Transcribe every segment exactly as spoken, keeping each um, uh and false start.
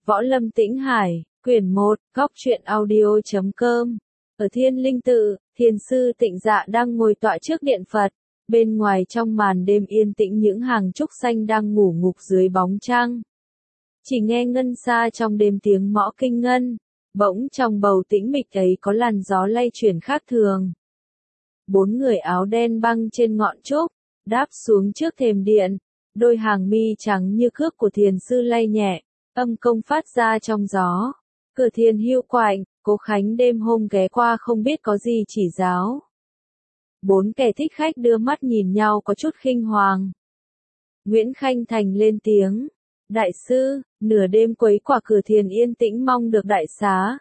Võ Lâm Tĩnh Hải, quyển một, góc truyện audio chấm com. Ở Thiên Linh Tự, thiền sư Tịnh Dạ đang ngồi tọa trước điện Phật. Bên ngoài trong màn đêm yên tĩnh những hàng trúc xanh đang ngủ ngục dưới bóng trăng. Chỉ nghe ngân xa trong đêm tiếng mõ kinh ngân. Bỗng trong bầu tĩnh mịch ấy có làn gió lay chuyển khác thường. Bốn người áo đen băng trên ngọn trúc, đáp xuống trước thềm điện. Đôi hàng mi trắng như cước của thiền sư lay nhẹ, âm công phát ra trong gió. Cửa thiền hiu quạnh, Cố Khánh đêm hôm ghé qua không biết có gì chỉ giáo. Bốn kẻ thích khách đưa mắt nhìn nhau có chút khinh hoàng. Nguyễn Khanh Thành lên tiếng. Đại sư, nửa đêm quấy quả cửa thiền yên tĩnh mong được đại xá.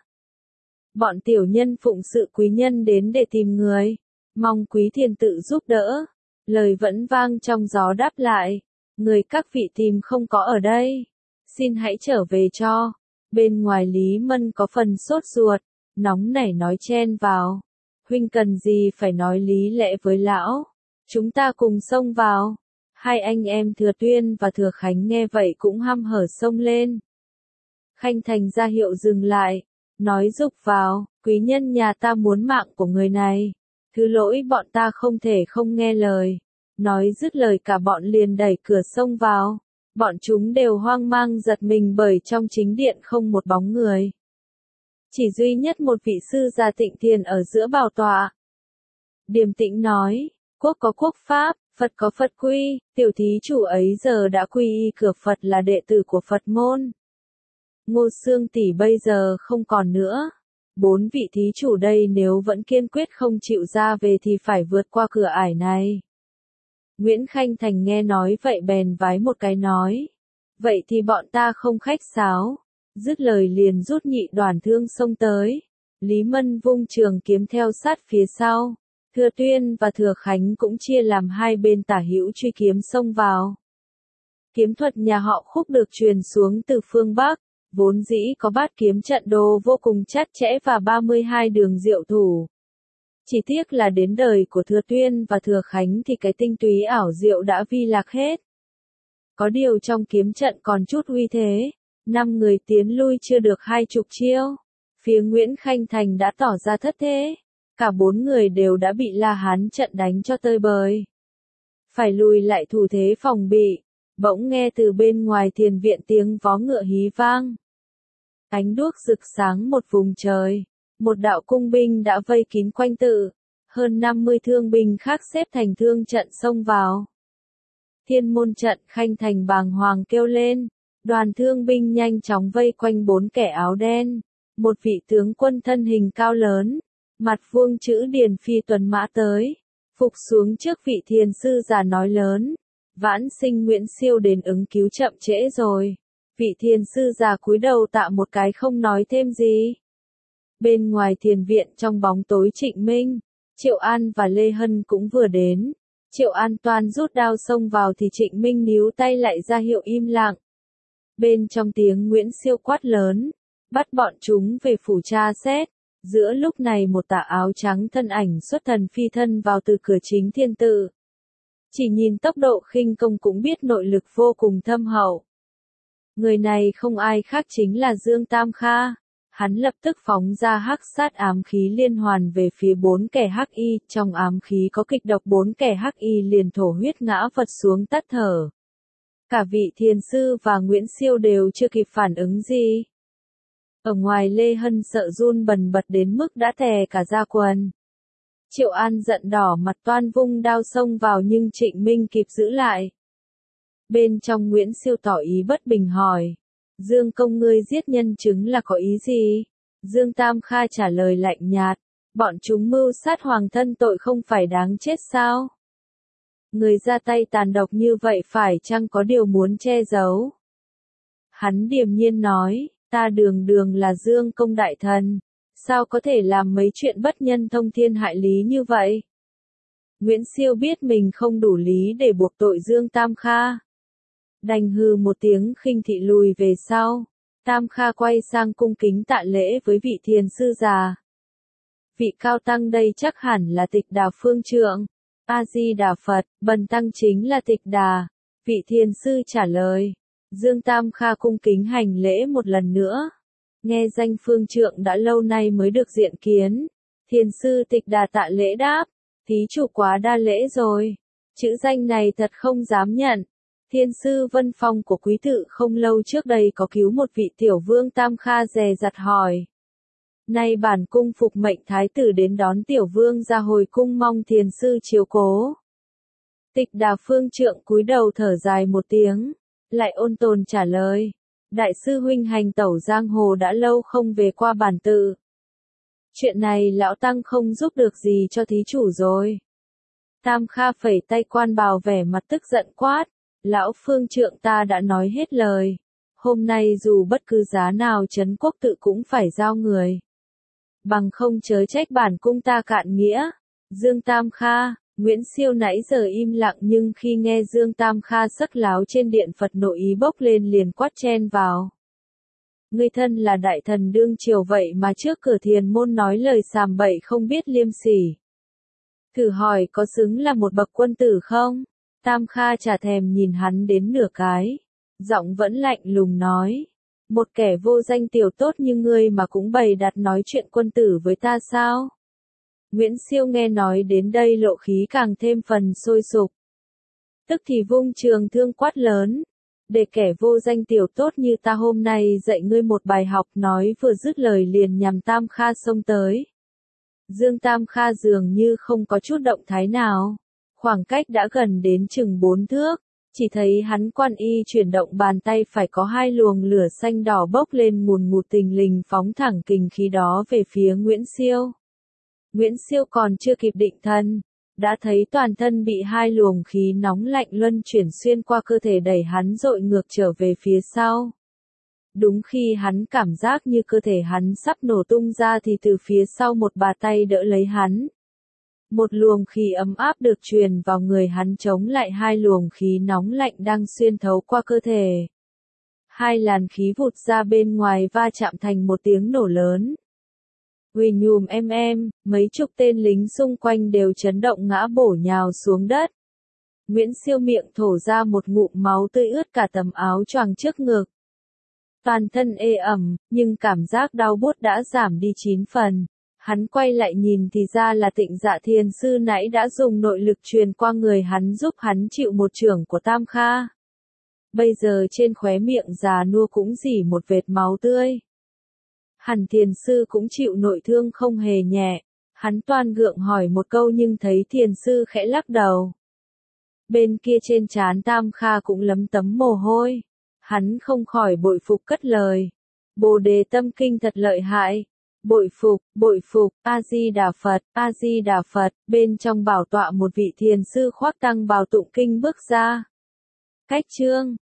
Bọn tiểu nhân phụng sự quý nhân đến để tìm người. Mong quý thiền tự giúp đỡ. Lời vẫn vang trong gió đáp lại. Người các vị tìm không có ở đây. Xin hãy trở về cho. Bên ngoài Lý Mân có phần sốt ruột, nóng nảy nói chen vào. Huynh cần gì phải nói lý lẽ với lão. Chúng ta cùng xông vào. Hai anh em Thừa Tuyên và Thừa Khánh nghe vậy cũng hăm hở xông lên. Khanh Thành ra hiệu dừng lại, nói dục vào, quý nhân nhà ta muốn mạng của người này. Thứ lỗi bọn ta không thể không nghe lời. Nói dứt lời cả bọn liền đẩy cửa xông vào. Bọn chúng đều hoang mang giật mình bởi trong chính điện không một bóng người. Chỉ duy nhất một vị sư già Tịnh Thiền ở giữa bảo tọa. Điềm tĩnh nói, quốc có quốc pháp, Phật có Phật quy, tiểu thí chủ ấy giờ đã quy y cửa Phật là đệ tử của Phật môn. Ngô Xương tỷ bây giờ không còn nữa. Bốn vị thí chủ đây nếu vẫn kiên quyết không chịu ra về thì phải vượt qua cửa ải này. Nguyễn Khanh Thành nghe nói vậy bèn vái một cái nói. Vậy thì bọn ta không khách sáo. Dứt lời liền rút nhị đoàn thương xông tới. Lý Mân vung trường kiếm theo sát phía sau. Thừa Tuyên và Thừa Khánh cũng chia làm hai bên tả hữu truy kiếm xông vào. Kiếm thuật nhà họ Khúc được truyền xuống từ phương Bắc. Vốn dĩ có bát kiếm trận đồ vô cùng chặt chẽ và ba mươi hai đường diệu thủ. Chỉ tiếc là đến đời của Thừa Tuyên và Thừa Khánh thì cái tinh túy ảo diệu đã vi lạc hết. Có điều trong kiếm trận còn chút uy thế, năm người tiến lui chưa được hai chục chiêu. Phía Nguyễn Khanh Thành đã tỏ ra thất thế, cả bốn người đều đã bị La Hán trận đánh cho tơi bời. Phải lùi lại thủ thế phòng bị, bỗng nghe từ bên ngoài thiền viện tiếng vó ngựa hí vang. Ánh đuốc rực sáng một vùng trời. Một đạo cung binh đã vây kín quanh tự, hơn năm mươi thương binh khác xếp thành thương trận xông vào. Thiên môn trận Khanh Thành bàng hoàng kêu lên, đoàn thương binh nhanh chóng vây quanh bốn kẻ áo đen, một vị tướng quân thân hình cao lớn, mặt vuông chữ điền phi tuần mã tới, phục xuống trước vị thiền sư già nói lớn, vãn sinh Nguyễn Siêu đến ứng cứu chậm trễ rồi. Vị thiền sư già cúi đầu tạ một cái không nói thêm gì. Bên ngoài thiền viện trong bóng tối Trịnh Minh, Triệu An và Lê Hân cũng vừa đến. Triệu An toan rút đao xông vào thì Trịnh Minh níu tay lại ra hiệu im lặng. Bên trong tiếng Nguyễn Siêu quát lớn, bắt bọn chúng về phủ tra xét. Giữa lúc này một tà áo trắng thân ảnh xuất thần phi thân vào từ cửa chính thiên tự. Chỉ nhìn tốc độ khinh công cũng biết nội lực vô cùng thâm hậu. Người này không ai khác chính là Dương Tam Kha. Hắn lập tức phóng ra hắc sát ám khí liên hoàn về phía bốn kẻ hắc y, trong ám khí có kịch độc bốn kẻ hắc y liền thổ huyết ngã vật xuống tắt thở. Cả vị thiền sư và Nguyễn Siêu đều chưa kịp phản ứng gì. Ở ngoài Lê Hân sợ run bần bật đến mức đã tè cả da quần. Triệu An giận đỏ mặt toan vung đao xông vào nhưng Trịnh Minh kịp giữ lại. Bên trong Nguyễn Siêu tỏ ý bất bình hỏi. Dương công ngươi giết nhân chứng là có ý gì? Dương Tam Kha trả lời lạnh nhạt. Bọn chúng mưu sát hoàng thân tội không phải đáng chết sao? Người ra tay tàn độc như vậy phải chăng có điều muốn che giấu? Hắn điềm nhiên nói, ta đường đường là Dương công đại thần. Sao có thể làm mấy chuyện bất nhân thông thiên hại lý như vậy? Nguyễn Siêu biết mình không đủ lý để buộc tội Dương Tam Kha. Đành hừ một tiếng khinh thị lùi về sau. Tam Kha quay sang cung kính tạ lễ với vị thiền sư già. Vị cao tăng đây chắc hẳn là Tịch Đà phương trượng. A Di Đà Phật, bần tăng chính là Tịch Đà. Vị thiền sư trả lời. Dương Tam Kha cung kính hành lễ một lần nữa. Nghe danh phương trượng đã lâu nay mới được diện kiến. Thiền sư Tịch Đà tạ lễ đáp. Thí chủ quá đa lễ rồi. Chữ danh này thật không dám nhận. Thiên sư Vân Phong của quý tự không lâu trước đây có cứu một vị tiểu vương Tam Kha dè dặt hỏi. Nay bản cung phục mệnh thái tử đến đón tiểu vương ra hồi cung mong thiền sư chiếu cố. Tịch Đà phương trượng cúi đầu thở dài một tiếng, lại ôn tồn trả lời. Đại sư huynh hành tẩu giang hồ đã lâu không về qua bản tự. Chuyện này lão tăng không giúp được gì cho thí chủ rồi. Tam Kha phẩy tay quan bào vẻ mặt tức giận quát. Lão phương trượng ta đã nói hết lời. Hôm nay dù bất cứ giá nào trấn quốc tự cũng phải giao người. Bằng không chớ trách bản cung ta cạn nghĩa. Dương Tam Kha, Nguyễn Siêu nãy giờ im lặng nhưng khi nghe Dương Tam Kha sắc láo trên điện Phật nội ý bốc lên liền quát chen vào. Ngươi thân là đại thần đương triều vậy mà trước cửa thiền môn nói lời sàm bậy không biết liêm sỉ. Thử hỏi có xứng là một bậc quân tử không? Tam Kha chả thèm nhìn hắn đến nửa cái. Giọng vẫn lạnh lùng nói. Một kẻ vô danh tiểu tốt như ngươi mà cũng bày đặt nói chuyện quân tử với ta sao? Nguyễn Siêu nghe nói đến đây lộ khí càng thêm phần sôi sục. Tức thì vung trường thương quát lớn. Để kẻ vô danh tiểu tốt như ta hôm nay dạy ngươi một bài học, nói vừa dứt lời liền nhằm Tam Kha xông tới. Dương Tam Kha dường như không có chút động thái nào. Khoảng cách đã gần đến chừng bốn thước, chỉ thấy hắn quan y chuyển động bàn tay phải có hai luồng lửa xanh đỏ bốc lên ngùn ngụt tình lình phóng thẳng kình khí đó về phía Nguyễn Siêu. Nguyễn Siêu còn chưa kịp định thân, đã thấy toàn thân bị hai luồng khí nóng lạnh luân chuyển xuyên qua cơ thể đẩy hắn dội ngược trở về phía sau. Đúng khi hắn cảm giác như cơ thể hắn sắp nổ tung ra thì từ phía sau một bà tay đỡ lấy hắn. Một luồng khí ấm áp được truyền vào người hắn chống lại hai luồng khí nóng lạnh đang xuyên thấu qua cơ thể. Hai làn khí vụt ra bên ngoài va chạm thành một tiếng nổ lớn. Uỳ nhùm em em, mấy chục tên lính xung quanh đều chấn động ngã bổ nhào xuống đất. Nguyễn Siêu miệng thổ ra một ngụm máu tươi ướt cả tấm áo choàng trước ngực. Toàn thân ê ẩm, nhưng cảm giác đau buốt đã giảm đi chín phần. Hắn quay lại nhìn thì ra là Tịnh Dạ thiền sư nãy đã dùng nội lực truyền qua người hắn giúp hắn chịu một chưởng của Tam Kha. Bây giờ trên khóe miệng già nua cũng rỉ một vệt máu tươi. Hẳn thiền sư cũng chịu nội thương không hề nhẹ. Hắn toan gượng hỏi một câu nhưng thấy thiền sư khẽ lắc đầu. Bên kia trên trán Tam Kha cũng lấm tấm mồ hôi. Hắn không khỏi bội phục cất lời. Bồ Đề Tâm Kinh thật lợi hại. Bội phục, bội phục, A-di-đà Phật, A-di-đà Phật, bên trong bảo tọa một vị thiền sư khoác tăng bào tụng kinh bước ra. Cách chương